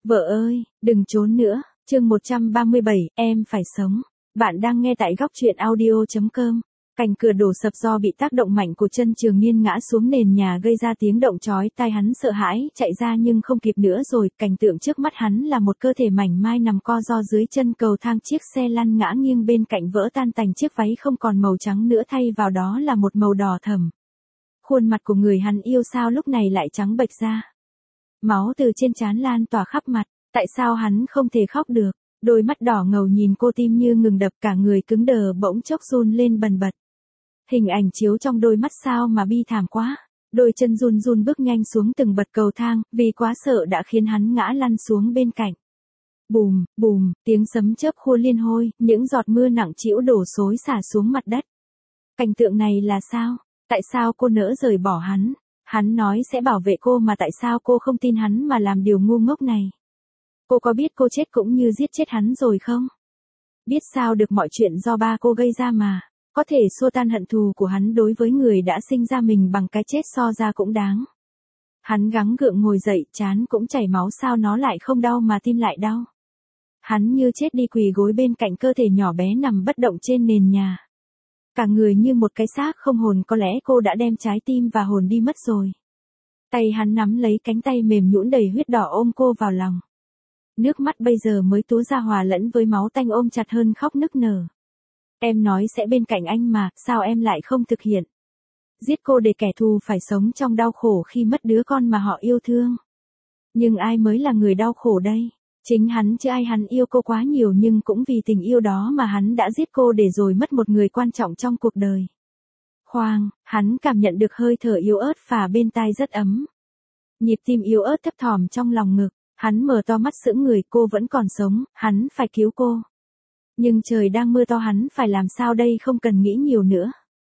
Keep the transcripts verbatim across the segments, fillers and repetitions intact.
Vợ ơi, đừng trốn nữa, chương một trăm ba mươi bảy, em phải sống. Bạn đang nghe tại góc truyện audio chấm com. Cành cửa đổ sập do bị tác động mạnh của chân Trường Niên ngã xuống nền nhà gây ra tiếng động chói tai, hắn sợ hãi chạy ra nhưng không kịp nữa rồi, cảnh tượng trước mắt hắn là một cơ thể mảnh mai nằm co ro dưới chân cầu thang, chiếc xe lăn ngã nghiêng bên cạnh vỡ tan tành, chiếc váy không còn màu trắng nữa thay vào đó là một màu đỏ thẫm. Khuôn mặt của người hắn yêu sao lúc này lại trắng bệch ra. Máu từ trên trán lan tỏa khắp mặt, tại sao hắn không thể khóc được, đôi mắt đỏ ngầu nhìn cô, tim như ngừng đập, cả người cứng đờ bỗng chốc run lên bần bật. Hình ảnh chiếu trong đôi mắt sao mà bi thảm quá, đôi chân run run bước nhanh xuống từng bậc cầu thang, vì quá sợ đã khiến hắn ngã lăn xuống bên cạnh. Bùm, bùm, tiếng sấm chớp khua liên hồi, những giọt mưa nặng trĩu đổ xối xả xuống mặt đất. Cảnh tượng này là sao? Tại sao cô nỡ rời bỏ hắn? Hắn nói sẽ bảo vệ cô mà tại sao cô không tin hắn mà làm điều ngu ngốc này? Cô có biết cô chết cũng như giết chết hắn rồi không? Biết sao được mọi chuyện do ba cô gây ra mà, có thể xua tan hận thù của hắn đối với người đã sinh ra mình bằng cái chết so ra cũng đáng. Hắn gắng gượng ngồi dậy, trán cũng chảy máu, sao nó lại không đau mà tim lại đau. Hắn như chết đi, quỳ gối bên cạnh cơ thể nhỏ bé nằm bất động trên nền nhà. Cả người như một cái xác không hồn, có lẽ cô đã đem trái tim và hồn đi mất rồi. Tay hắn nắm lấy cánh tay mềm nhũn đầy huyết đỏ ôm cô vào lòng. Nước mắt bây giờ mới túa ra hòa lẫn với máu tanh, ôm chặt hơn khóc nức nở. Em nói sẽ bên cạnh anh mà, sao em lại không thực hiện? Giết cô để kẻ thù phải sống trong đau khổ khi mất đứa con mà họ yêu thương. Nhưng ai mới là người đau khổ đây? Chính hắn chứ ai, hắn yêu cô quá nhiều nhưng cũng vì tình yêu đó mà hắn đã giết cô để rồi mất một người quan trọng trong cuộc đời. Khoang, hắn cảm nhận được hơi thở yếu ớt phả bên tai rất ấm. Nhịp tim yếu ớt thấp thỏm trong lòng ngực, hắn mở to mắt sững người, cô vẫn còn sống, hắn phải cứu cô. Nhưng trời đang mưa to, hắn phải làm sao đây, không cần nghĩ nhiều nữa.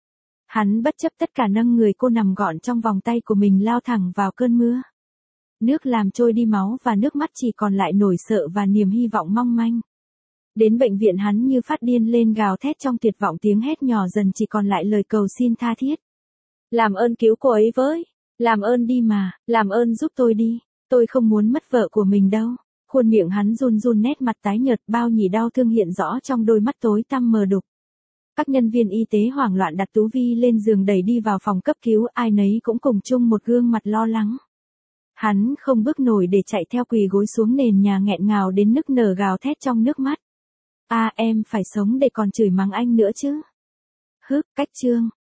Hắn bất chấp tất cả nâng người cô nằm gọn trong vòng tay của mình lao thẳng vào cơn mưa. Nước làm trôi đi máu và nước mắt, chỉ còn lại nỗi sợ và niềm hy vọng mong manh. Đến bệnh viện hắn như phát điên lên gào thét trong tuyệt vọng, tiếng hét nhỏ dần chỉ còn lại lời cầu xin tha thiết. Làm ơn cứu cô ấy với, làm ơn đi mà, làm ơn giúp tôi đi, tôi không muốn mất vợ của mình đâu. Khuôn miệng hắn run run, nét mặt tái nhợt, bao nhỉ đau thương hiện rõ trong đôi mắt tối tăm mờ đục. Các nhân viên y tế hoảng loạn đặt Tú Vi lên giường đẩy đi vào phòng cấp cứu, ai nấy cũng cùng chung một gương mặt lo lắng. Hắn không bước nổi để chạy theo, quỳ gối xuống nền nhà nghẹn ngào đến nức nở gào thét trong nước mắt. A em phải sống để còn chửi mắng anh nữa chứ. Hức, cách chương.